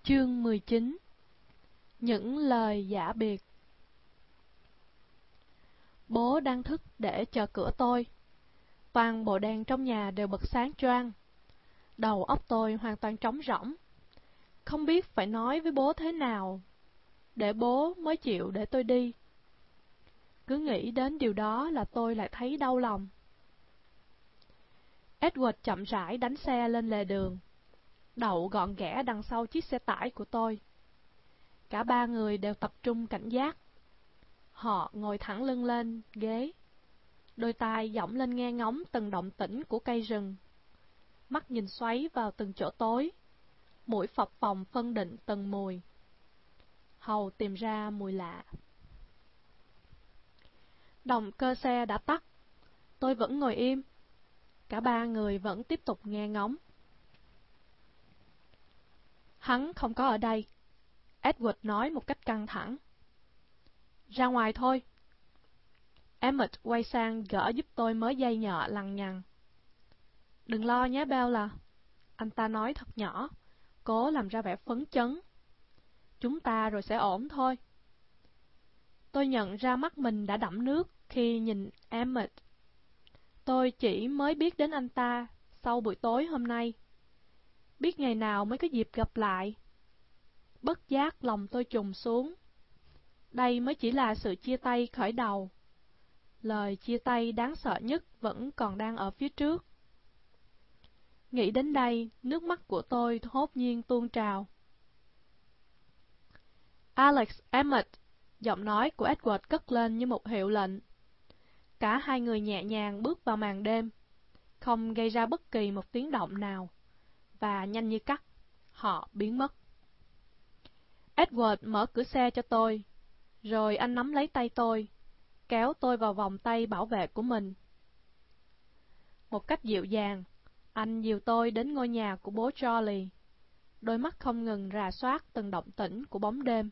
Chương 19. Những lời giả biệt. Bố đang thức để chờ cửa tôi. Toàn bộ đèn trong nhà đều bật sáng choang. Đầu óc tôi hoàn toàn trống rỗng. Không biết phải nói với bố thế nào để bố mới chịu để tôi đi. Cứ nghĩ đến điều đó là tôi lại thấy đau lòng. Edward chậm rãi đánh xe lên lề đường, đậu gọn ghẽ đằng sau chiếc xe tải của tôi. Cả ba người đều tập trung cảnh giác. Họ ngồi thẳng lưng lên ghế, đôi tai dõng lên nghe ngóng từng động tĩnh của cây rừng, mắt nhìn xoáy vào từng chỗ tối, mũi phập phồng phân định từng mùi, hầu tìm ra mùi lạ. Động cơ xe đã tắt, tôi vẫn ngồi im. Cả ba người vẫn tiếp tục nghe ngóng. Hắn không có ở đây, Edward nói một cách căng thẳng. Ra ngoài thôi. Emmett quay sang gỡ giúp tôi mớ dây nhợ lằng nhằng. Đừng lo nhé Bella, anh ta nói thật nhỏ, cố làm ra vẻ phấn chấn. Chúng ta rồi sẽ ổn thôi. Tôi nhận ra mắt mình đã đẫm nước khi nhìn Emmett. Tôi chỉ mới biết đến anh ta sau buổi tối hôm nay. Biết ngày nào mới có dịp gặp lại. Bất giác lòng tôi trùng xuống. Đây mới chỉ là sự chia tay khởi đầu. Lời chia tay đáng sợ nhất vẫn còn đang ở phía trước. Nghĩ đến đây, nước mắt của tôi hốt nhiên tuôn trào. Alex, Emmett, giọng nói của Edward cất lên như một hiệu lệnh. Cả hai người nhẹ nhàng bước vào màn đêm, không gây ra bất kỳ một tiếng động nào, và nhanh như cắt, họ biến mất. Edward mở cửa xe cho tôi, rồi anh nắm lấy tay tôi, kéo tôi vào vòng tay bảo vệ của mình. Một cách dịu dàng, anh dìu tôi đến ngôi nhà của bố Charlie, đôi mắt không ngừng rà soát từng động tĩnh của bóng đêm.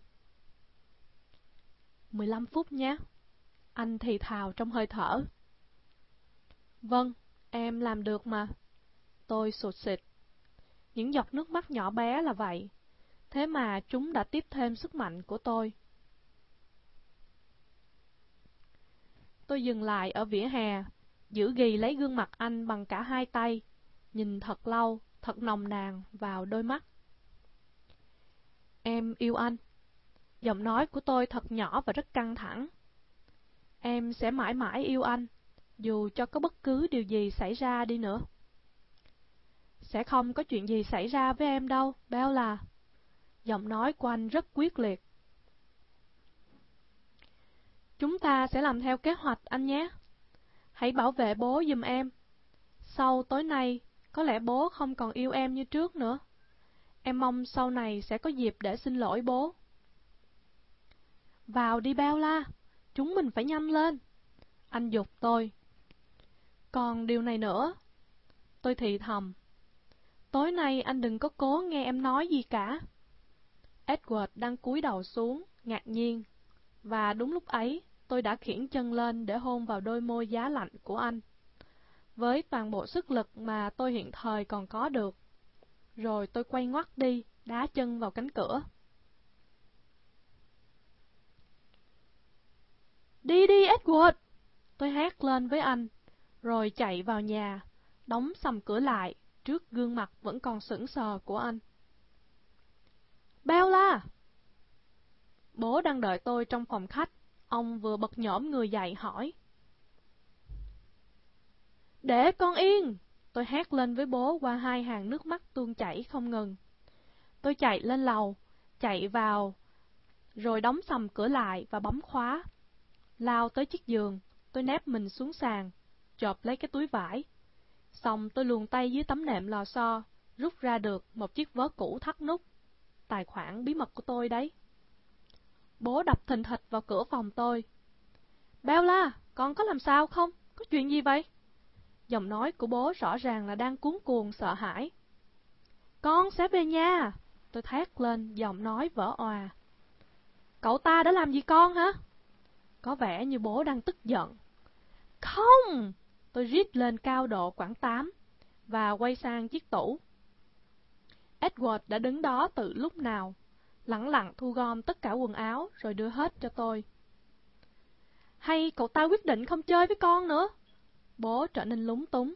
15 phút nhé, anh thì thào trong hơi thở. Vâng, em làm được mà. Tôi sụt sịt. Những giọt nước mắt nhỏ bé là vậy, thế mà chúng đã tiếp thêm sức mạnh của tôi. Tôi dừng lại ở vỉa hè, giữ ghì lấy gương mặt anh bằng cả hai tay, nhìn thật lâu, thật nồng nàn vào đôi mắt. Em yêu anh. Giọng nói của tôi thật nhỏ và rất căng thẳng. Em sẽ mãi mãi yêu anh, dù cho có bất cứ điều gì xảy ra đi nữa. Sẽ không có chuyện gì xảy ra với em đâu, Bella. Giọng nói của anh rất quyết liệt. Chúng ta sẽ làm theo kế hoạch anh nhé. Hãy bảo vệ bố giùm em. Sau tối nay, có lẽ bố không còn yêu em như trước nữa. Em mong sau này sẽ có dịp để xin lỗi bố. Vào đi Bella, chúng mình phải nhanh lên. Anh giục tôi. Còn điều này nữa. Tôi thì thầm. Tối nay anh đừng có cố nghe em nói gì cả. Edward đang cúi đầu xuống, ngạc nhiên. Và đúng lúc ấy, tôi đã khiển chân lên để hôn vào đôi môi giá lạnh của anh, với toàn bộ sức lực mà tôi hiện thời còn có được. Rồi tôi quay ngoắt đi, đá chân vào cánh cửa. Đi đi Edward! Tôi hét lên với anh, rồi chạy vào nhà, đóng sầm cửa lại, trước gương mặt vẫn còn sững sờ của anh. Bella! Bố đang đợi tôi trong phòng khách, ông vừa bật nhổm người dậy hỏi. Để con yên! Tôi hét lên với bố qua hai hàng nước mắt tuôn chảy không ngừng. Tôi chạy lên lầu, chạy vào, rồi đóng sầm cửa lại và bấm khóa. Lao tới chiếc giường, tôi nép mình xuống sàn, chộp lấy cái túi vải. Xong tôi luồn tay dưới tấm nệm lò xo, rút ra được một chiếc vớ cũ thắt nút. Tài khoản bí mật của tôi đấy. Bố đập thình thịch vào cửa phòng tôi. Bella, con có làm sao không? Có chuyện gì vậy? Giọng nói của bố rõ ràng là đang cuống cuồng sợ hãi. Con sẽ về nhà! Tôi thét lên, giọng nói vỡ òa. Cậu ta đã làm gì con hả? Có vẻ như bố đang tức giận. Không! Tôi rít lên cao độ quãng 8 và quay sang chiếc tủ. Edward đã đứng đó từ lúc nào, lẳng lặng thu gom tất cả quần áo rồi đưa hết cho tôi. Hay cậu ta quyết định không chơi với con nữa? Bố trở nên lúng túng.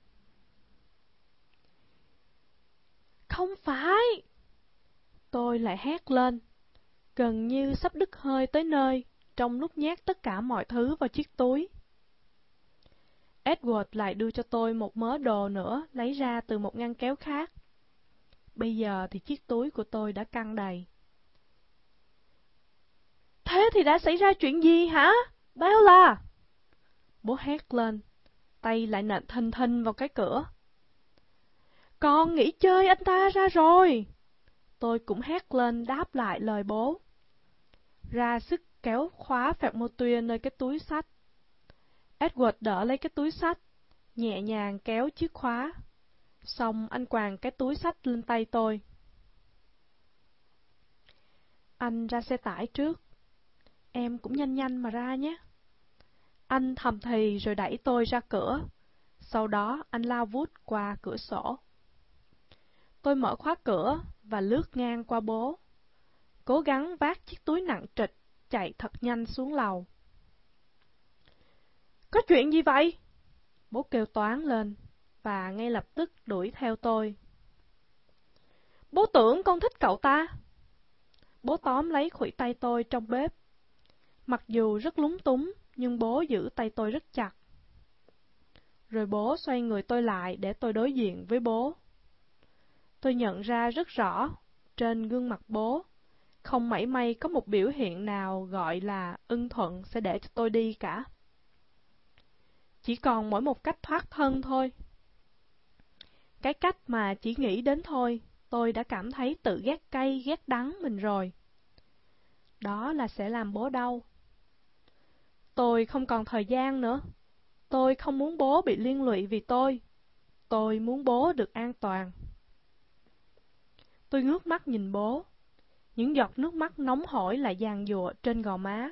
Không phải! Tôi lại hét lên, gần như sắp đứt hơi tới nơi, trong lúc nhét tất cả mọi thứ vào chiếc túi. Edward lại đưa cho tôi một mớ đồ nữa lấy ra từ một ngăn kéo khác. Bây giờ thì chiếc túi của tôi đã căng đầy. Thế thì đã xảy ra chuyện gì hả, Bella? Bố hét lên, tay lại nện thình thình vào cái cửa. Con nghỉ chơi anh ta ra rồi. Tôi cũng hét lên đáp lại lời bố, ra sức kéo khóa phẹt mô tuyê nơi cái túi xách. Edward đỡ lấy cái túi xách, nhẹ nhàng kéo chiếc khóa. Xong anh quàng cái túi xách lên tay tôi. Anh ra xe tải trước. Em cũng nhanh nhanh mà ra nhé. Anh thầm thì rồi đẩy tôi ra cửa. Sau đó anh lao vút qua cửa sổ. Tôi mở khóa cửa và lướt ngang qua bố, cố gắng vác chiếc túi nặng trịch, chạy thật nhanh xuống lầu. Có chuyện gì vậy? Bố kêu toáng lên, và ngay lập tức đuổi theo tôi. Bố tưởng con thích cậu ta. Bố tóm lấy khuỷu tay tôi trong bếp. Mặc dù rất lúng túng, nhưng bố giữ tay tôi rất chặt. Rồi bố xoay người tôi lại để tôi đối diện với bố. Tôi nhận ra rất rõ, trên gương mặt bố, không mảy may có một biểu hiện nào gọi là ưng thuận sẽ để cho tôi đi cả. Chỉ còn mỗi một cách thoát thân thôi. Cái cách mà chỉ nghĩ đến thôi, tôi đã cảm thấy tự ghét cay ghét đắng mình rồi. Đó là sẽ làm bố đau. Tôi không còn thời gian nữa. Tôi không muốn bố bị liên lụy vì tôi. Tôi muốn bố được an toàn. Tôi ngước mắt nhìn bố. Những giọt nước mắt nóng hổi lại giàn giụa trên gò má.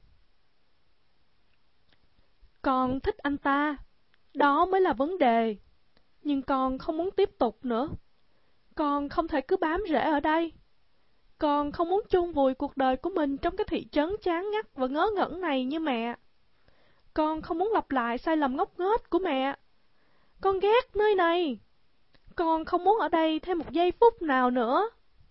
Con thích anh ta. Đó mới là vấn đề. Nhưng con không muốn tiếp tục nữa. Con không thể cứ bám rễ ở đây. Con không muốn chôn vùi cuộc đời của mình trong cái thị trấn chán ngắt và ngớ ngẩn này như mẹ. Con không muốn lặp lại sai lầm ngốc nghếch của mẹ. Con ghét nơi này. Con không muốn ở đây thêm một giây phút nào nữa.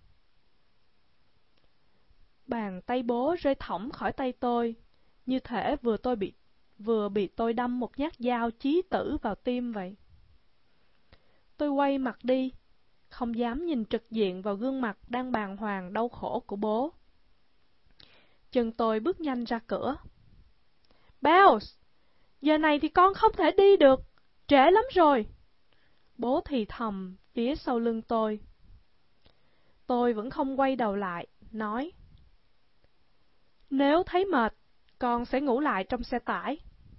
Bàn tay bố rơi thõng khỏi tay tôi, như thể vừa bị tôi đâm một nhát dao chí tử vào tim vậy. Tôi quay mặt đi, không dám nhìn trực diện vào gương mặt đang bàng hoàng đau khổ của bố. Chân tôi bước nhanh ra cửa. Bells, giờ này thì con không thể đi được, trễ lắm rồi. Bố thì thầm phía sau lưng tôi. Tôi vẫn không quay đầu lại, nói. Nếu thấy mệt, con sẽ ngủ lại trong xe tải.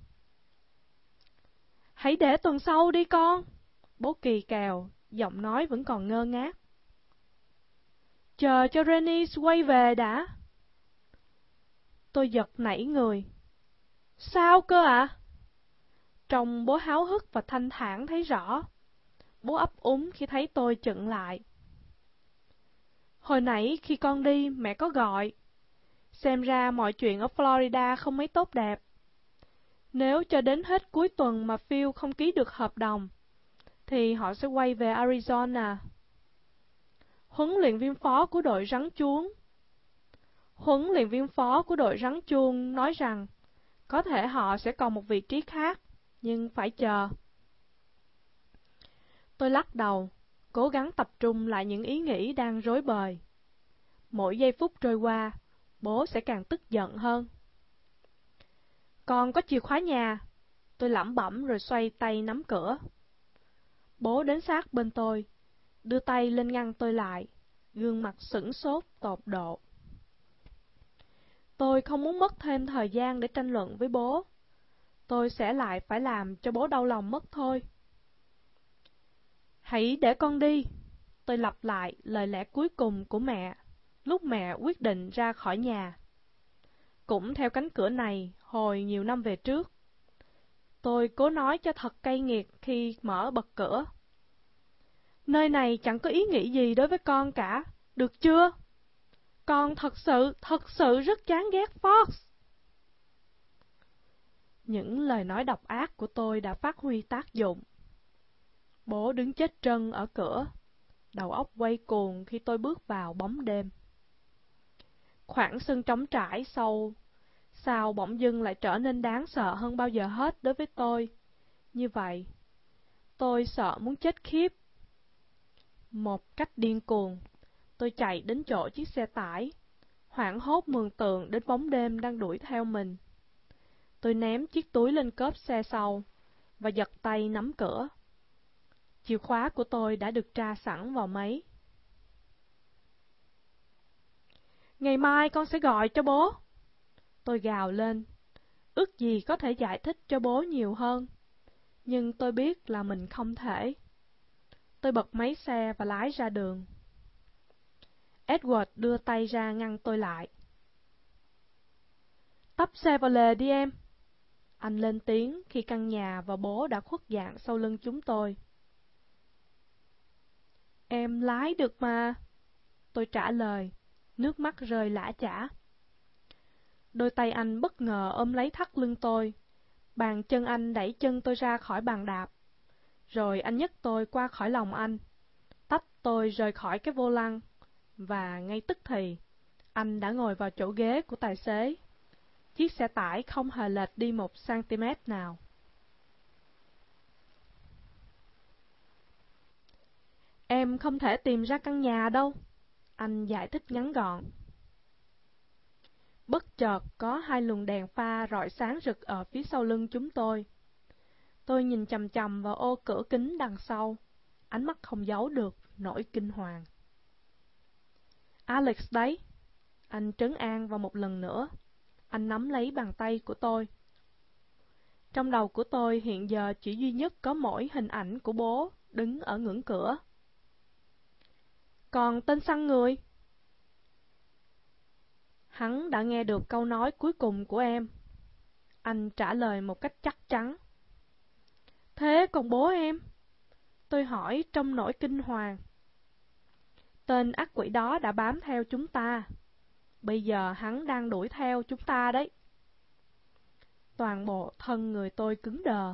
Hãy để tuần sau đi con. Bố kỳ cào, giọng nói vẫn còn ngơ ngác. Chờ cho Rennie quay về đã. Tôi giật nảy người. Sao cơ ạ? Trông bố háo hức và thanh thản thấy rõ. Bố ấp úng khi thấy tôi chững lại. Hồi nãy khi con đi, mẹ có gọi. Xem ra mọi chuyện ở Florida không mấy tốt đẹp. Nếu cho đến hết cuối tuần mà Phil không ký được hợp đồng, thì họ sẽ quay về Arizona. Huấn luyện viên phó của đội rắn chuông nói rằng có thể họ sẽ còn một vị trí khác, nhưng phải chờ. Tôi lắc đầu, cố gắng tập trung lại những ý nghĩ đang rối bời. Mỗi giây phút trôi qua, bố sẽ càng tức giận hơn. Con có chìa khóa nhà. Tôi lẩm bẩm rồi xoay tay nắm cửa. Bố đến sát bên tôi, đưa tay lên ngăn tôi lại, gương mặt sửng sốt tột độ. Tôi không muốn mất thêm thời gian để tranh luận với bố. Tôi sẽ lại phải làm cho bố đau lòng mất thôi. Hãy để con đi. Tôi lặp lại lời lẽ cuối cùng của mẹ, lúc mẹ quyết định ra khỏi nhà. Cũng theo cánh cửa này hồi nhiều năm về trước. Tôi cố nói cho thật cay nghiệt khi mở bật cửa. Nơi này chẳng có ý nghĩ gì đối với con cả, được chưa? Con thật sự rất chán ghét Fox. Những lời nói độc ác của tôi đã phát huy tác dụng. Bố đứng chết trân ở cửa, đầu óc quay cuồng khi tôi bước vào bóng đêm. Khoảng sân trống trải sao bỗng dưng lại trở nên đáng sợ hơn bao giờ hết đối với tôi. Như vậy, tôi sợ muốn chết khiếp. Một cách điên cuồng, tôi chạy đến chỗ chiếc xe tải, hoảng hốt mường tượng đến bóng đêm đang đuổi theo mình. Tôi ném chiếc túi lên cốp xe sau và giật tay nắm cửa. Chìa khóa của tôi đã được tra sẵn vào máy. Ngày mai con sẽ gọi cho bố. Tôi gào lên, ước gì có thể giải thích cho bố nhiều hơn, nhưng tôi biết là mình không thể. Tôi bật máy xe và lái ra đường. Edward đưa tay ra ngăn tôi lại. Tấp xe vào lề đi em. Anh lên tiếng khi căn nhà và bố đã khuất dạng sau lưng chúng tôi. Em lái được mà. Tôi trả lời, nước mắt rơi lã chã. Đôi tay anh bất ngờ ôm lấy thắt lưng tôi. Bàn chân anh đẩy chân tôi ra khỏi bàn đạp. Rồi anh nhấc tôi qua khỏi lòng anh, tách tôi rời khỏi cái vô lăng. Và ngay tức thì, anh đã ngồi vào chỗ ghế của tài xế. Chiếc xe tải không hề lệch đi 1 cm nào. Em không thể tìm ra căn nhà đâu, anh giải thích ngắn gọn. Bất chợt có 2 luồng đèn pha rọi sáng rực ở phía sau lưng chúng tôi. Tôi nhìn chằm chằm vào ô cửa kính đằng sau, ánh mắt không giấu được nỗi kinh hoàng. Alex đấy, anh trấn an vào một lần nữa. Anh nắm lấy bàn tay của tôi. Trong đầu của tôi hiện giờ chỉ duy nhất có mỗi hình ảnh của bố đứng ở ngưỡng cửa. Còn tên săn người? Hắn đã nghe được câu nói cuối cùng của em. Anh trả lời một cách chắc chắn. Thế còn bố em? Tôi hỏi trong nỗi kinh hoàng. Tên ác quỷ đó đã bám theo chúng ta. Bây giờ hắn đang đuổi theo chúng ta đấy. Toàn bộ thân người tôi cứng đờ.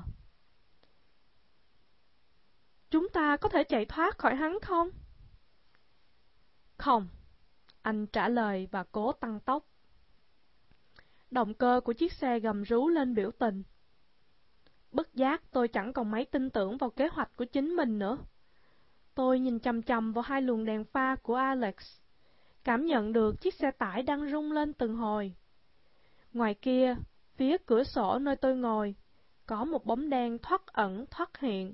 Chúng ta có thể chạy thoát khỏi hắn không? Không, anh trả lời và cố tăng tốc. Động cơ của chiếc xe gầm rú lên biểu tình. Bất giác tôi chẳng còn mấy tin tưởng vào kế hoạch của chính mình nữa. Tôi nhìn chằm chằm vào 2 luồng đèn pha của Alex, cảm nhận được chiếc xe tải đang rung lên từng hồi. Ngoài kia, phía cửa sổ nơi tôi ngồi, có một bóng đen thoắt ẩn thoắt hiện.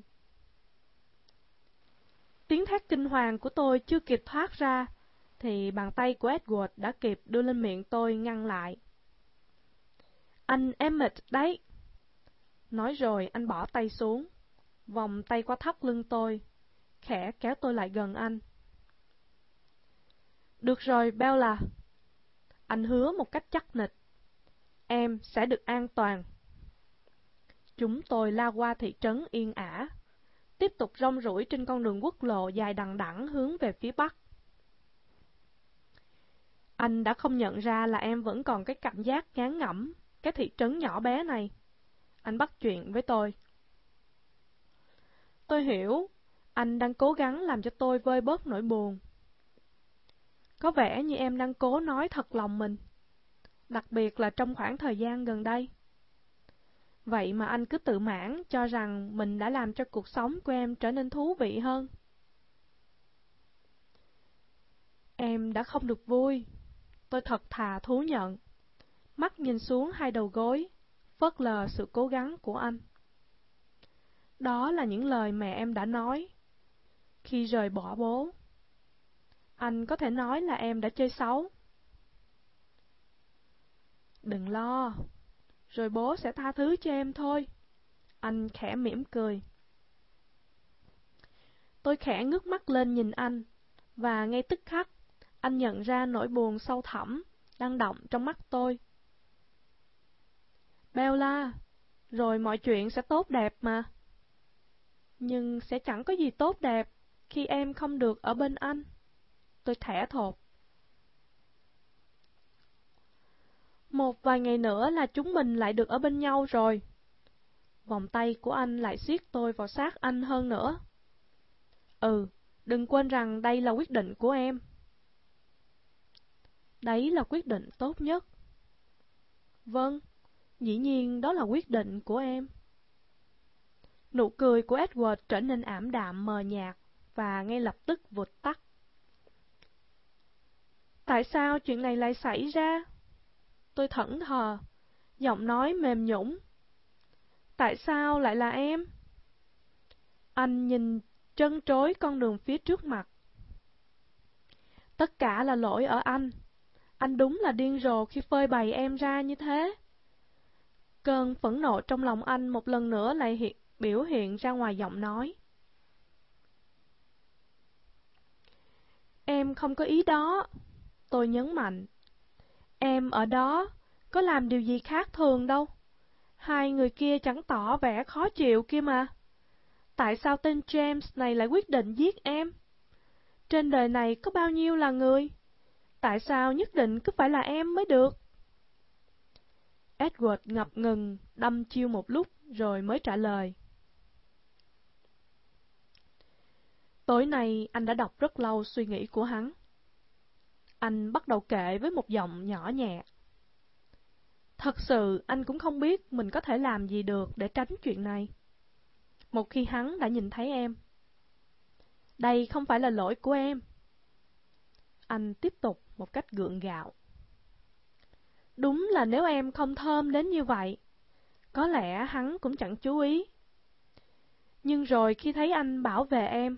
Tiếng thét kinh hoàng của tôi chưa kịp thoát ra, thì bàn tay của Edward đã kịp đưa lên miệng tôi ngăn lại. Anh Emmett đấy. Nói rồi anh bỏ tay xuống, vòng tay qua thắt lưng tôi, khẽ kéo tôi lại gần anh. Được rồi, Bella. Anh hứa một cách chắc nịch. Em sẽ được an toàn. Chúng tôi lao qua thị trấn yên ả, tiếp tục rong ruổi trên con đường quốc lộ dài đằng đẵng hướng về phía bắc. Anh đã không nhận ra là em vẫn còn cái cảm giác ngán ngẩm cái thị trấn nhỏ bé này. Anh bắt chuyện với tôi. Tôi hiểu, anh đang cố gắng làm cho tôi vơi bớt nỗi buồn. Có vẻ như em đang cố nói thật lòng mình, đặc biệt là trong khoảng thời gian gần đây. Vậy mà anh cứ tự mãn cho rằng mình đã làm cho cuộc sống của em trở nên thú vị hơn. Em đã không được vui. Tôi thật thà thú nhận, mắt nhìn xuống 2 đầu gối, phớt lờ sự cố gắng của anh. Đó là những lời mẹ em đã nói khi rời bỏ bố. Anh có thể nói là em đã chơi xấu. Đừng lo, rồi bố sẽ tha thứ cho em thôi. Anh khẽ mỉm cười. Tôi khẽ ngước mắt lên nhìn anh, và ngay tức khắc, anh nhận ra nỗi buồn sâu thẳm đang đọng trong mắt tôi. Bella, rồi mọi chuyện sẽ tốt đẹp mà. Nhưng sẽ chẳng có gì tốt đẹp khi em không được ở bên anh. Tôi thẻ thốt. Một vài ngày nữa là chúng mình lại được ở bên nhau rồi. Vòng tay của anh lại siết tôi vào sát anh hơn nữa. Ừ, đừng quên rằng đây là quyết định của em. Đấy là quyết định tốt nhất. Vâng, dĩ nhiên đó là quyết định của em. Nụ cười của Edward trở nên ảm đạm mờ nhạt và ngay lập tức vụt tắt. Tại sao chuyện này lại xảy ra? Tôi thẫn thờ, giọng nói mềm nhũn. Tại sao lại là em? Anh nhìn trân trối con đường phía trước mặt. Tất cả là lỗi ở anh. Anh đúng là điên rồ khi phơi bày em ra như thế. Cơn phẫn nộ trong lòng anh một lần nữa lại biểu hiện ra ngoài giọng nói. Em không có ý đó. Tôi nhấn mạnh. Em ở đó, có làm điều gì khác thường đâu. Hai người kia chẳng tỏ vẻ khó chịu kia mà. Tại sao tên James này lại quyết định giết em? Trên đời này có bao nhiêu là người? Tại sao nhất định cứ phải là em mới được? Edward ngập ngừng, đăm chiêu một lúc rồi mới trả lời. Tối nay anh đã đọc rất lâu suy nghĩ của hắn. Anh bắt đầu kể với một giọng nhỏ nhẹ. Thật sự anh cũng không biết mình có thể làm gì được để tránh chuyện này. Một khi hắn đã nhìn thấy em. Đây không phải là lỗi của em. Anh tiếp tục một cách gượng gạo. Đúng là nếu em không thơm đến như vậy, có lẽ hắn cũng chẳng chú ý. Nhưng rồi khi thấy anh bảo vệ em,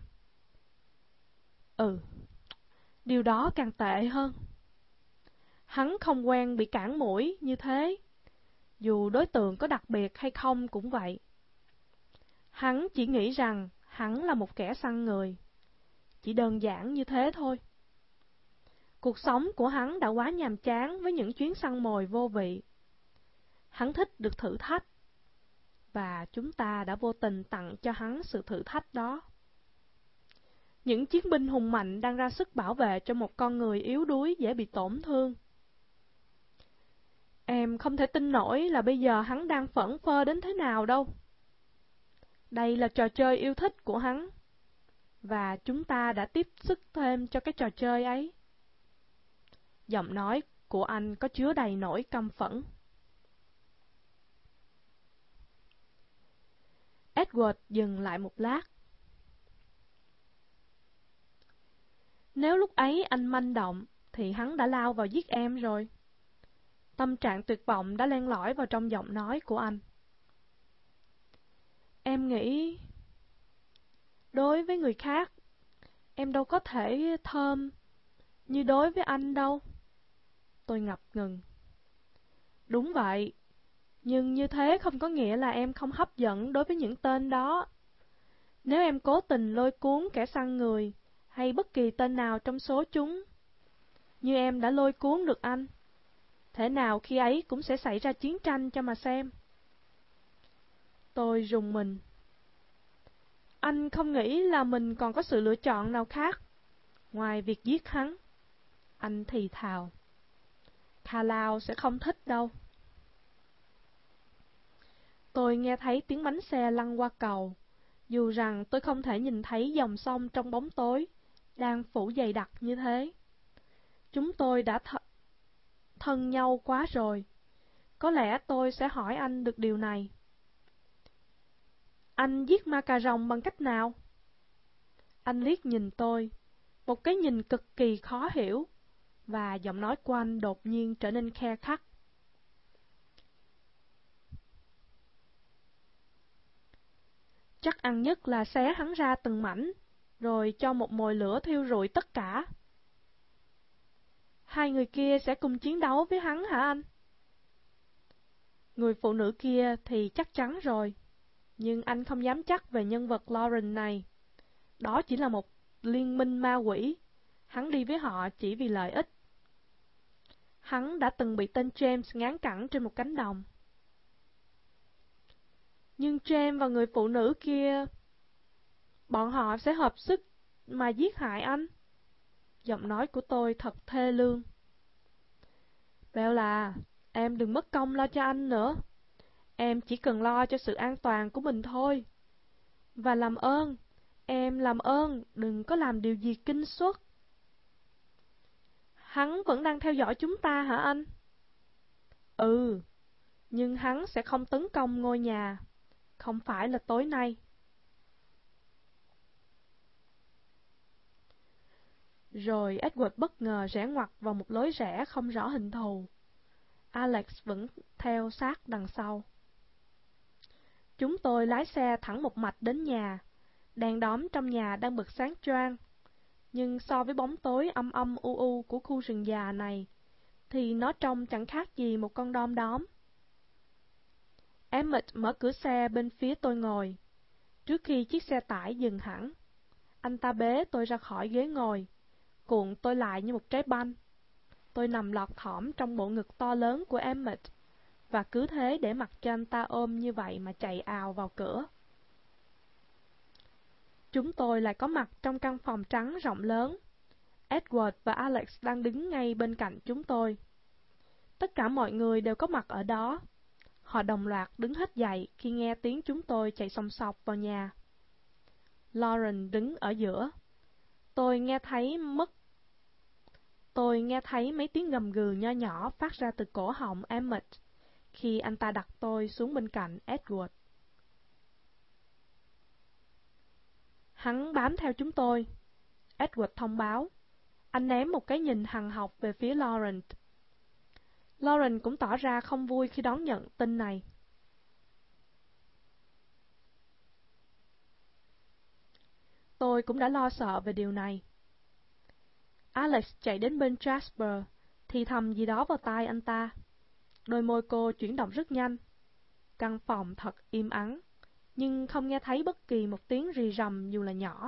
điều đó càng tệ hơn. Hắn không quen bị cản mũi như thế, dù đối tượng có đặc biệt hay không cũng vậy. Hắn chỉ nghĩ rằng hắn là một kẻ săn người. Chỉ đơn giản như thế thôi. Cuộc sống của hắn đã quá nhàm chán với những chuyến săn mồi vô vị. Hắn thích được thử thách, và chúng ta đã vô tình tặng cho hắn sự thử thách đó. Những chiến binh hùng mạnh đang ra sức bảo vệ cho một con người yếu đuối dễ bị tổn thương. Em không thể tin nổi là bây giờ hắn đang phẫn phơ đến thế nào đâu. Đây là trò chơi yêu thích của hắn, và chúng ta đã tiếp sức thêm cho cái trò chơi ấy. Giọng nói của anh có chứa đầy nỗi căm phẫn. Edward dừng lại một lát. Nếu lúc ấy anh manh động, thì hắn đã lao vào giết em rồi. Tâm trạng tuyệt vọng đã len lỏi vào trong giọng nói của anh. Em nghĩ, đối với người khác, em đâu có thể thơm như đối với anh đâu. Tôi ngập ngừng. Đúng vậy, nhưng như thế không có nghĩa là em không hấp dẫn đối với những tên đó. Nếu em cố tình lôi cuốn kẻ săn người, hay bất kỳ tên nào trong số chúng, như em đã lôi cuốn được anh, thế nào khi ấy cũng sẽ xảy ra chiến tranh cho mà xem. Tôi rùng mình. Anh không nghĩ là mình còn có sự lựa chọn nào khác ngoài việc giết hắn. Anh thì thào. Carlisle sẽ không thích đâu. Tôi nghe thấy tiếng bánh xe lăn qua cầu, dù rằng tôi không thể nhìn thấy dòng sông trong bóng tối, đang phủ dày đặc như thế. Chúng tôi đã thân nhau quá rồi. Có lẽ tôi sẽ hỏi anh được điều này. Anh giết ma cà rồng bằng cách nào? Anh liếc nhìn tôi, một cái nhìn cực kỳ khó hiểu, và giọng nói của anh đột nhiên trở nên khe khắt. Chắc ăn nhất là xé hắn ra từng mảnh, rồi cho một mồi lửa thiêu rụi tất cả. Hai người kia sẽ cùng chiến đấu với hắn hả anh? Người phụ nữ kia thì chắc chắn rồi, nhưng anh không dám chắc về nhân vật Lauren này. Đó chỉ là một liên minh ma quỷ, hắn đi với họ chỉ vì lợi ích. Hắn đã từng bị tên James ngán cẳng trên một cánh đồng. Nhưng James và người phụ nữ kia, bọn họ sẽ hợp sức mà giết hại anh. Giọng nói của tôi thật thê lương. Bella, em đừng mất công lo cho anh nữa. Em chỉ cần lo cho sự an toàn của mình thôi. Và làm ơn, em làm ơn, đừng có làm điều gì kinh suất. Hắn vẫn đang theo dõi chúng ta hả anh? Ừ, nhưng hắn sẽ không tấn công ngôi nhà. Không phải là tối nay. Rồi Edward bất ngờ rẽ ngoặt vào một lối rẽ không rõ hình thù. Alex vẫn theo sát đằng sau. Chúng tôi lái xe thẳng một mạch đến nhà. Đèn đóm trong nhà đang bật sáng choang. Nhưng so với bóng tối âm âm u u của khu rừng già này, thì nó trông chẳng khác gì một con đom đóm. Emmett mở cửa xe bên phía tôi ngồi. Trước khi chiếc xe tải dừng hẳn, anh ta bế tôi ra khỏi ghế ngồi, cuộn tôi lại như một trái banh. Tôi nằm lọt thỏm trong bộ ngực to lớn của Emmett, và cứ thế để mặc cho anh ta ôm như vậy mà chạy ào vào cửa. Chúng tôi lại có mặt trong căn phòng trắng rộng lớn. Edward và Alex đang đứng ngay bên cạnh chúng tôi. Tất cả mọi người đều có mặt ở đó. Họ đồng loạt đứng hết dậy khi nghe tiếng chúng tôi chạy xòng xọc vào nhà. Lauren đứng ở giữa. Tôi nghe thấy mấy tiếng gầm gừ nho nhỏ phát ra từ cổ họng Emmett khi anh ta đặt tôi xuống bên cạnh Edward. Hắn bám theo chúng tôi, Edward thông báo. Anh ném một cái nhìn hằn học về phía Lauren. Lauren cũng tỏ ra không vui khi đón nhận tin này. Tôi cũng đã lo sợ về điều này. Alex chạy đến bên Jasper, thì thầm gì đó vào tai anh ta. Đôi môi cô chuyển động rất nhanh. Căn phòng thật im ắng, nhưng không nghe thấy bất kỳ một tiếng rì rầm dù là nhỏ.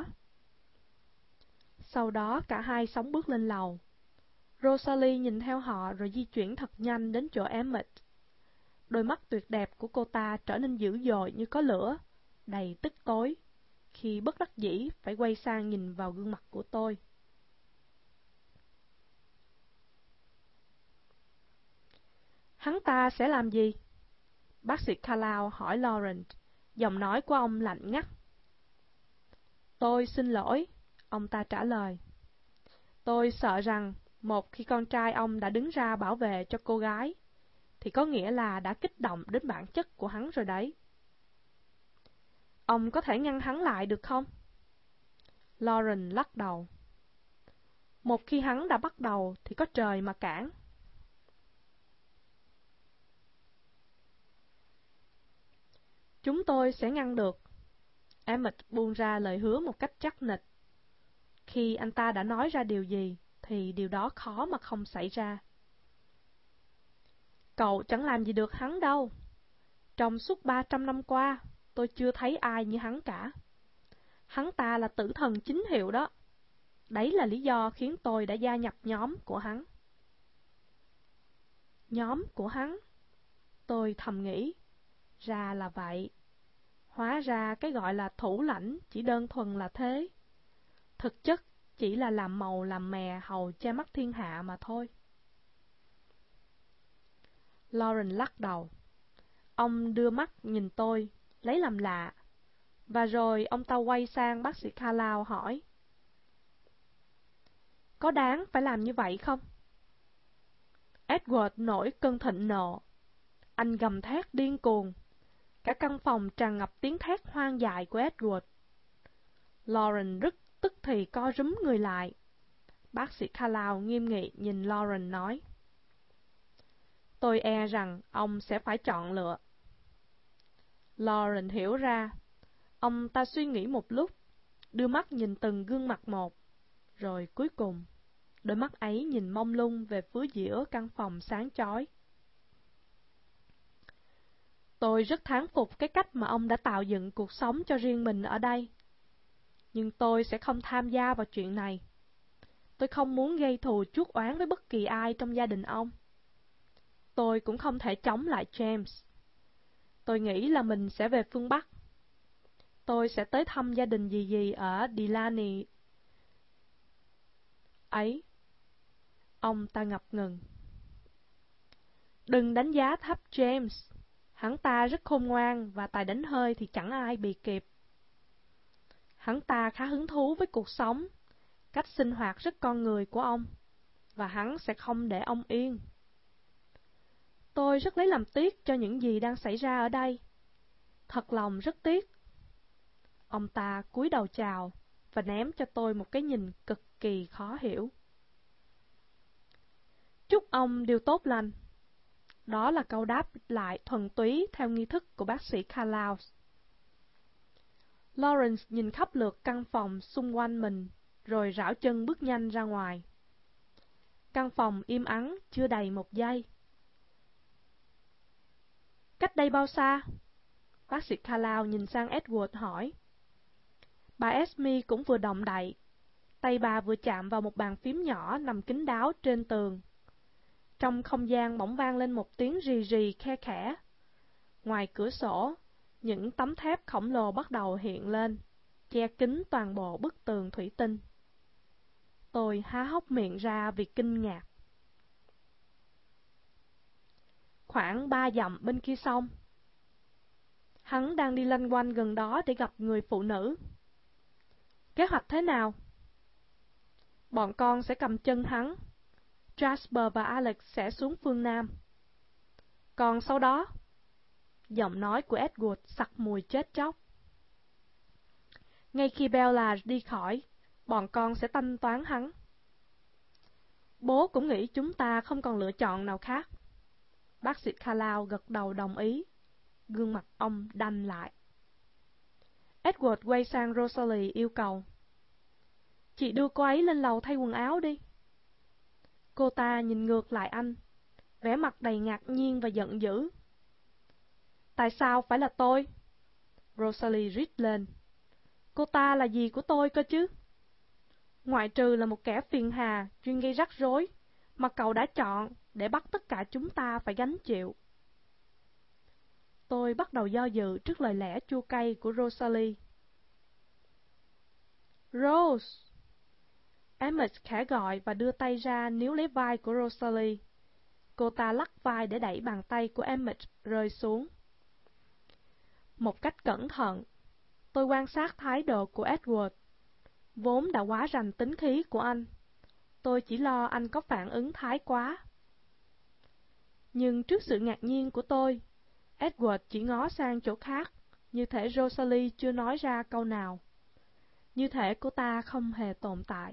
Sau đó cả hai sóng bước lên lầu. Rosalie nhìn theo họ rồi di chuyển thật nhanh đến chỗ Emmett. Đôi mắt tuyệt đẹp của cô ta trở nên dữ dội như có lửa, đầy tức tối, khi bất đắc dĩ phải quay sang nhìn vào gương mặt của tôi. Hắn ta sẽ làm gì? Bác sĩ Carlisle hỏi Lauren. Giọng nói của ông lạnh ngắt. Tôi xin lỗi, ông ta trả lời. Tôi sợ rằng một khi con trai ông đã đứng ra bảo vệ cho cô gái, thì có nghĩa là đã kích động đến bản chất của hắn rồi đấy. Ông có thể ngăn hắn lại được không? Lauren lắc đầu. Một khi hắn đã bắt đầu thì có trời mà cản. Chúng tôi sẽ ngăn được. Emmett buông ra lời hứa một cách chắc nịch. Khi anh ta đã nói ra điều gì, thì điều đó khó mà không xảy ra. Cậu chẳng làm gì được hắn đâu. Trong suốt 300 năm qua, tôi chưa thấy ai như hắn cả. Hắn ta là tử thần chính hiệu đó. Đấy là lý do khiến tôi đã gia nhập nhóm của hắn. Nhóm của hắn? Tôi thầm nghĩ. Ra là vậy. Hóa ra cái gọi là thủ lãnh chỉ đơn thuần là thế. Thực chất chỉ là làm màu làm mè hầu che mắt thiên hạ mà thôi. Lauren lắc đầu. Ông đưa mắt nhìn tôi, lấy làm lạ. Và rồi ông ta quay sang bác sĩ Carlisle hỏi. Có đáng phải làm như vậy không? Edward nổi cơn thịnh nộ. Anh gầm thét điên cuồng. Cả căn phòng tràn ngập tiếng thét hoang dại của Edward. Lauren tức thì co rúm người lại. Bác sĩ Carlisle nghiêm nghị nhìn Lauren nói. Tôi e rằng ông sẽ phải chọn lựa. Lauren hiểu ra. Ông ta suy nghĩ một lúc, đưa mắt nhìn từng gương mặt một. Rồi cuối cùng, đôi mắt ấy nhìn mông lung về phía giữa căn phòng sáng chói. Tôi rất thán phục cái cách mà ông đã tạo dựng cuộc sống cho riêng mình ở đây. Nhưng tôi sẽ không tham gia vào chuyện này. Tôi không muốn gây thù chuốc oán với bất kỳ ai trong gia đình ông. Tôi cũng không thể chống lại James. Tôi nghĩ là mình sẽ về phương Bắc. Tôi sẽ tới thăm gia đình dì ở Delaney ấy. Ông ta ngập ngừng. Đừng đánh giá thấp James. Hắn ta rất khôn ngoan và tài đánh hơi thì chẳng ai bì kịp. Hắn ta khá hứng thú với cuộc sống, cách sinh hoạt rất con người của ông, và hắn sẽ không để ông yên. Tôi rất lấy làm tiếc cho những gì đang xảy ra ở đây. Thật lòng rất tiếc. Ông ta cúi đầu chào và ném cho tôi một cái nhìn cực kỳ khó hiểu. Chúc ông điều tốt lành. Đó là câu đáp lại thuần túy theo nghi thức của bác sĩ Carlisle. Lawrence nhìn khắp lượt căn phòng xung quanh mình, rồi rảo chân bước nhanh ra ngoài. Căn phòng im ắng chưa đầy một giây. Cách đây bao xa? Bác sĩ Carlisle nhìn sang Edward hỏi. Bà Esme cũng vừa động đậy. Tay bà vừa chạm vào một bàn phím nhỏ nằm kín đáo trên tường. Trong không gian bỗng vang lên một tiếng rì rì khe khẽ. Ngoài cửa sổ, những tấm thép khổng lồ bắt đầu hiện lên, che kín toàn bộ bức tường thủy tinh. Tôi há hốc miệng ra vì kinh ngạc. Khoảng 3 dặm bên kia sông. Hắn đang đi lanh quanh gần đó để gặp người phụ nữ. Kế hoạch thế nào? Bọn con sẽ cầm chân hắn. Jasper và Alex sẽ xuống phương Nam. Còn sau đó, giọng nói của Edward sặc mùi chết chóc. Ngay khi Bella đi khỏi, bọn con sẽ thanh toán hắn. Bố cũng nghĩ chúng ta không còn lựa chọn nào khác. Bác sĩ Carlisle gật đầu đồng ý. Gương mặt ông đanh lại. Edward quay sang Rosalie yêu cầu. Chị đưa cô ấy lên lầu thay quần áo đi. Cô ta nhìn ngược lại anh, vẻ mặt đầy ngạc nhiên và giận dữ. Tại sao phải là tôi? Rosalie rít lên. Cô ta là gì của tôi cơ chứ? Ngoại trừ là một kẻ phiền hà, chuyên gây rắc rối, mà cậu đã chọn để bắt tất cả chúng ta phải gánh chịu. Tôi bắt đầu do dự trước lời lẽ chua cay của Rosalie. Rose! Emmett khẽ gọi và đưa tay ra níu lấy vai của Rosalie. Cô ta lắc vai để đẩy bàn tay của Emmett rơi xuống. Một cách cẩn thận, tôi quan sát thái độ của Edward. Vốn đã quá rành tính khí của anh. Tôi chỉ lo anh có phản ứng thái quá. Nhưng trước sự ngạc nhiên của tôi, Edward chỉ ngó sang chỗ khác, như thể Rosalie chưa nói ra câu nào. Như thể cô ta không hề tồn tại.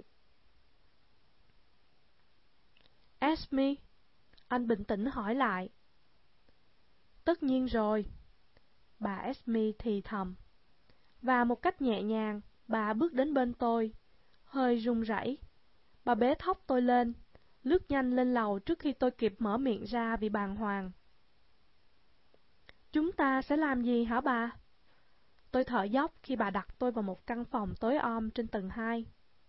Esme, anh bình tĩnh hỏi lại. Tất nhiên rồi, bà Esme thì thầm. Và một cách nhẹ nhàng, bà bước đến bên tôi, hơi run rẩy. Bà bế thốc tôi lên, lướt nhanh lên lầu trước khi tôi kịp mở miệng ra vì bàng hoàng. Chúng ta sẽ làm gì hả bà? Tôi thở dốc khi bà đặt tôi vào một căn phòng tối om trên tầng 2.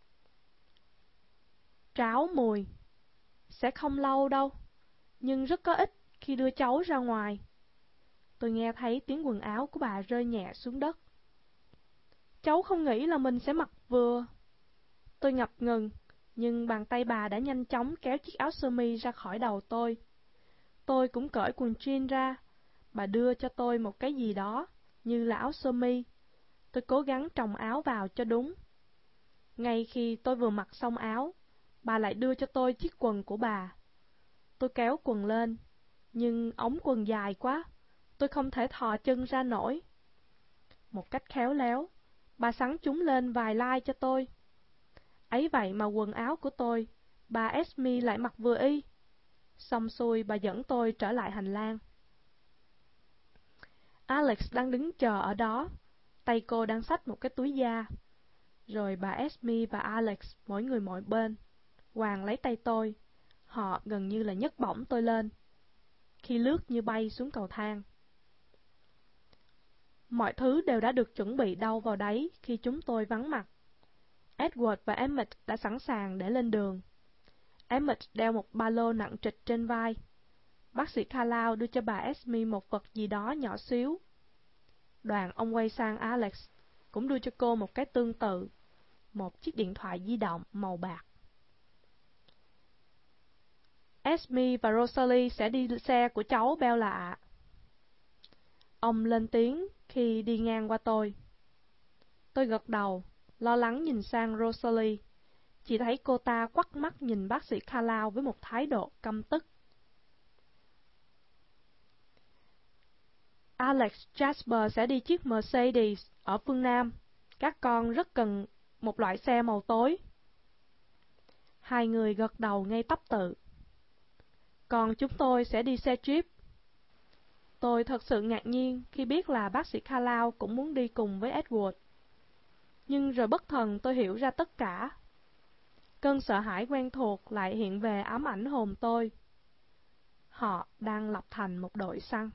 Tráo mùi. Sẽ không lâu đâu, nhưng rất có ích khi đưa cháu ra ngoài. Tôi nghe thấy tiếng quần áo của bà rơi nhẹ xuống đất. Cháu không nghĩ là mình sẽ mặc vừa. Tôi ngập ngừng, nhưng bàn tay bà đã nhanh chóng kéo chiếc áo sơ mi ra khỏi đầu tôi. Tôi cũng cởi quần jean ra. Bà đưa cho tôi một cái gì đó, như là áo sơ mi. Tôi cố gắng trồng áo vào cho đúng. Ngay khi tôi vừa mặc xong áo, bà lại đưa cho tôi chiếc quần của bà. Tôi kéo quần lên, nhưng ống quần dài quá, tôi không thể thò chân ra nổi. Một cách khéo léo, bà xắn chúng lên vài lai cho tôi. Ấy vậy mà quần áo của tôi, bà Esme lại mặc vừa y. Xong xuôi, bà dẫn tôi trở lại hành lang. Alex đang đứng chờ ở đó, tay cô đang xách một cái túi da. Rồi bà Esme và Alex mỗi người mỗi bên, quàng lấy tay tôi. Họ gần như là nhấc bổng tôi lên, khi lướt như bay xuống cầu thang. Mọi thứ đều đã được chuẩn bị đâu vào đấy khi chúng tôi vắng mặt. Edward và Emmett đã sẵn sàng để lên đường. Emmett đeo một ba lô nặng trịch trên vai. Bác sĩ Carlisle đưa cho bà Esme một vật gì đó nhỏ xíu. Đoàn ông quay sang Alex, cũng đưa cho cô một cái tương tự, một chiếc điện thoại di động màu bạc. Esme và Rosalie sẽ đi xe của cháu Bella ạ. Ông lên tiếng khi đi ngang qua tôi. Tôi gật đầu, lo lắng nhìn sang Rosalie. Chỉ thấy cô ta quắt mắt nhìn bác sĩ Carlisle với một thái độ căm tức. Alex, Jasper sẽ đi chiếc Mercedes ở phương Nam. Các con rất cần một loại xe màu tối. Hai người gật đầu ngay tắp tự. Còn chúng tôi sẽ đi xe Jeep. Tôi thật sự ngạc nhiên khi biết là bác sĩ Carlisle cũng muốn đi cùng với Edward. Nhưng rồi bất thần tôi hiểu ra tất cả. Cơn sợ hãi quen thuộc lại hiện về ám ảnh hồn tôi. Họ đang lập thành một đội săn.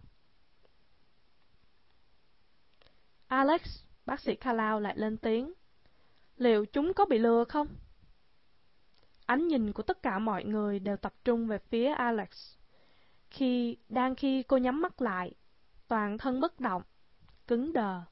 Alex, bác sĩ Carlisle lại lên tiếng. Liệu chúng có bị lừa không? Ánh nhìn của tất cả mọi người đều tập trung về phía Alex. Khi cô nhắm mắt lại, toàn thân bất động, cứng đờ.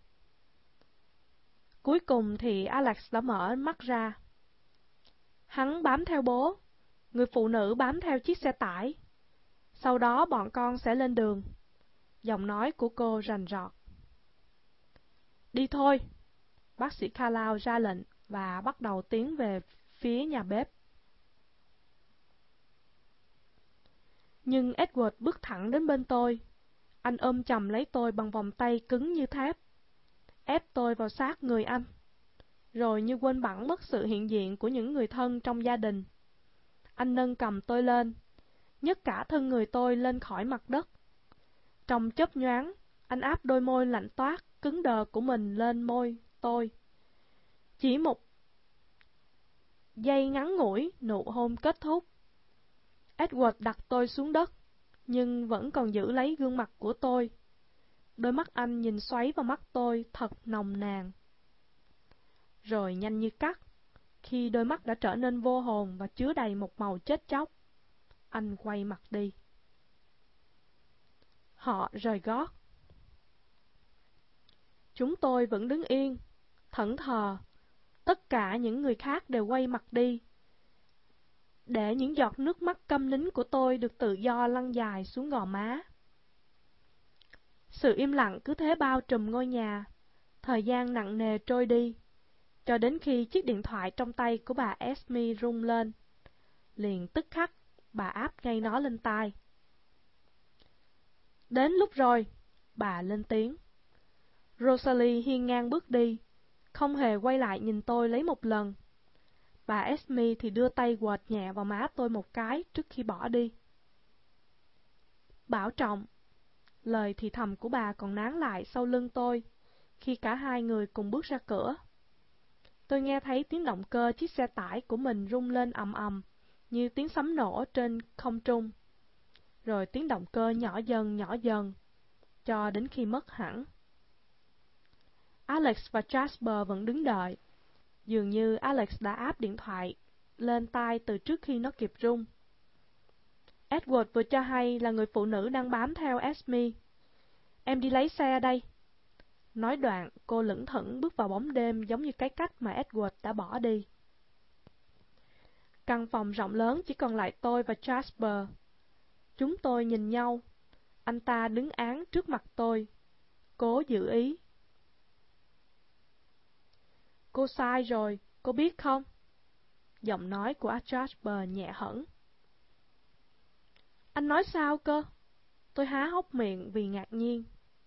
Cuối cùng thì Alex đã mở mắt ra. Hắn bám theo bố, người phụ nữ bám theo chiếc xe tải. Sau đó bọn con sẽ lên đường. Giọng nói của cô rành rọt. Đi thôi, bác sĩ Carlisle ra lệnh và bắt đầu tiến về phía nhà bếp. Nhưng Edward bước thẳng đến bên tôi. Anh ôm chầm lấy tôi bằng vòng tay cứng như thép, ép tôi vào sát người anh. Rồi như quên bẵng mất sự hiện diện của những người thân trong gia đình, anh nâng cầm tôi lên, nhấc cả thân người tôi lên khỏi mặt đất. Trong chớp nhoáng, anh áp đôi môi lạnh toát, cứng đờ của mình lên môi tôi. Chỉ một giây ngắn ngủi, nụ hôn kết thúc. Edward đặt tôi xuống đất, nhưng vẫn còn giữ lấy gương mặt của tôi. Đôi mắt anh nhìn xoáy vào mắt tôi thật nồng nàn. Rồi nhanh như cắt, khi đôi mắt đã trở nên vô hồn và chứa đầy một màu chết chóc, anh quay mặt đi. Họ rời gót. Chúng tôi vẫn đứng yên, thẫn thờ. Tất cả những người khác đều quay mặt đi, để những giọt nước mắt câm nín của tôi được tự do lăn dài xuống gò má. Sự im lặng cứ thế bao trùm ngôi nhà. Thời gian nặng nề trôi đi, cho đến khi chiếc điện thoại trong tay của bà Esme rung lên. Liền tức khắc, bà áp ngay nó lên tai. Đến lúc rồi, bà lên tiếng. Rosalie hiên ngang bước đi, không hề quay lại nhìn tôi lấy một lần. Bà Esme thì đưa tay quệt nhẹ vào má tôi một cái trước khi bỏ đi. Bảo trọng. Lời thì thầm của bà còn nán lại sau lưng tôi, khi cả hai người cùng bước ra cửa. Tôi nghe thấy tiếng động cơ chiếc xe tải của mình rung lên ầm ầm, như tiếng sấm nổ trên không trung. Rồi tiếng động cơ nhỏ dần, cho đến khi mất hẳn. Alex và Jasper vẫn đứng đợi. Dường như Alex đã áp điện thoại lên tai từ trước khi nó kịp rung. Edward vừa cho hay là người phụ nữ đang bám theo Esme. Em đi lấy xe đây. Nói đoạn, cô lững thững bước vào bóng đêm giống như cái cách mà Edward đã bỏ đi. Căn phòng rộng lớn chỉ còn lại tôi và Jasper. Chúng tôi nhìn nhau. Anh ta đứng án trước mặt tôi, cố giữ ý. Cô sai rồi, cô biết không? Giọng nói của Jasper nhẹ hẳn. Anh nói sao cơ? Tôi há hốc miệng vì ngạc nhiên.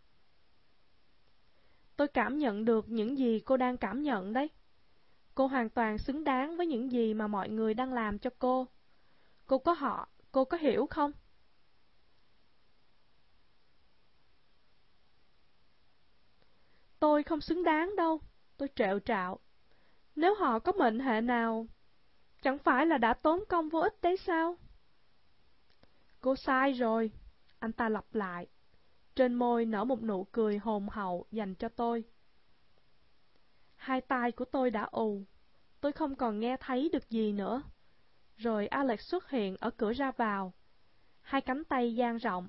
Tôi cảm nhận được những gì cô đang cảm nhận đấy. Cô hoàn toàn xứng đáng với những gì mà mọi người đang làm cho cô. Cô có hiểu không? Tôi không xứng đáng đâu, tôi trẹo trạo. Nếu họ có mệnh hệ nào, chẳng phải là đã tốn công vô ích đấy sao? Cô sai rồi, anh ta lặp lại. Trên môi nở một nụ cười hồn hậu dành cho tôi. Hai tai của tôi đã ù, tôi không còn nghe thấy được gì nữa. Rồi Alex xuất hiện ở cửa ra vào, hai cánh tay dang rộng.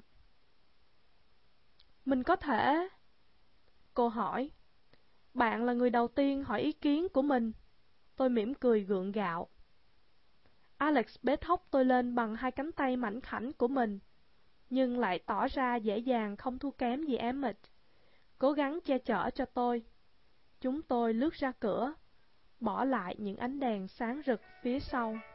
Mình có thể... Cô hỏi. Bạn là người đầu tiên hỏi ý kiến của mình. Tôi mỉm cười gượng gạo. Alex bế thốc tôi lên bằng hai cánh tay mảnh khảnh của mình, nhưng lại tỏ ra dễ dàng không thua kém gì Emmett, cố gắng che chở cho tôi. Chúng tôi lướt ra cửa, bỏ lại những ánh đèn sáng rực phía sau.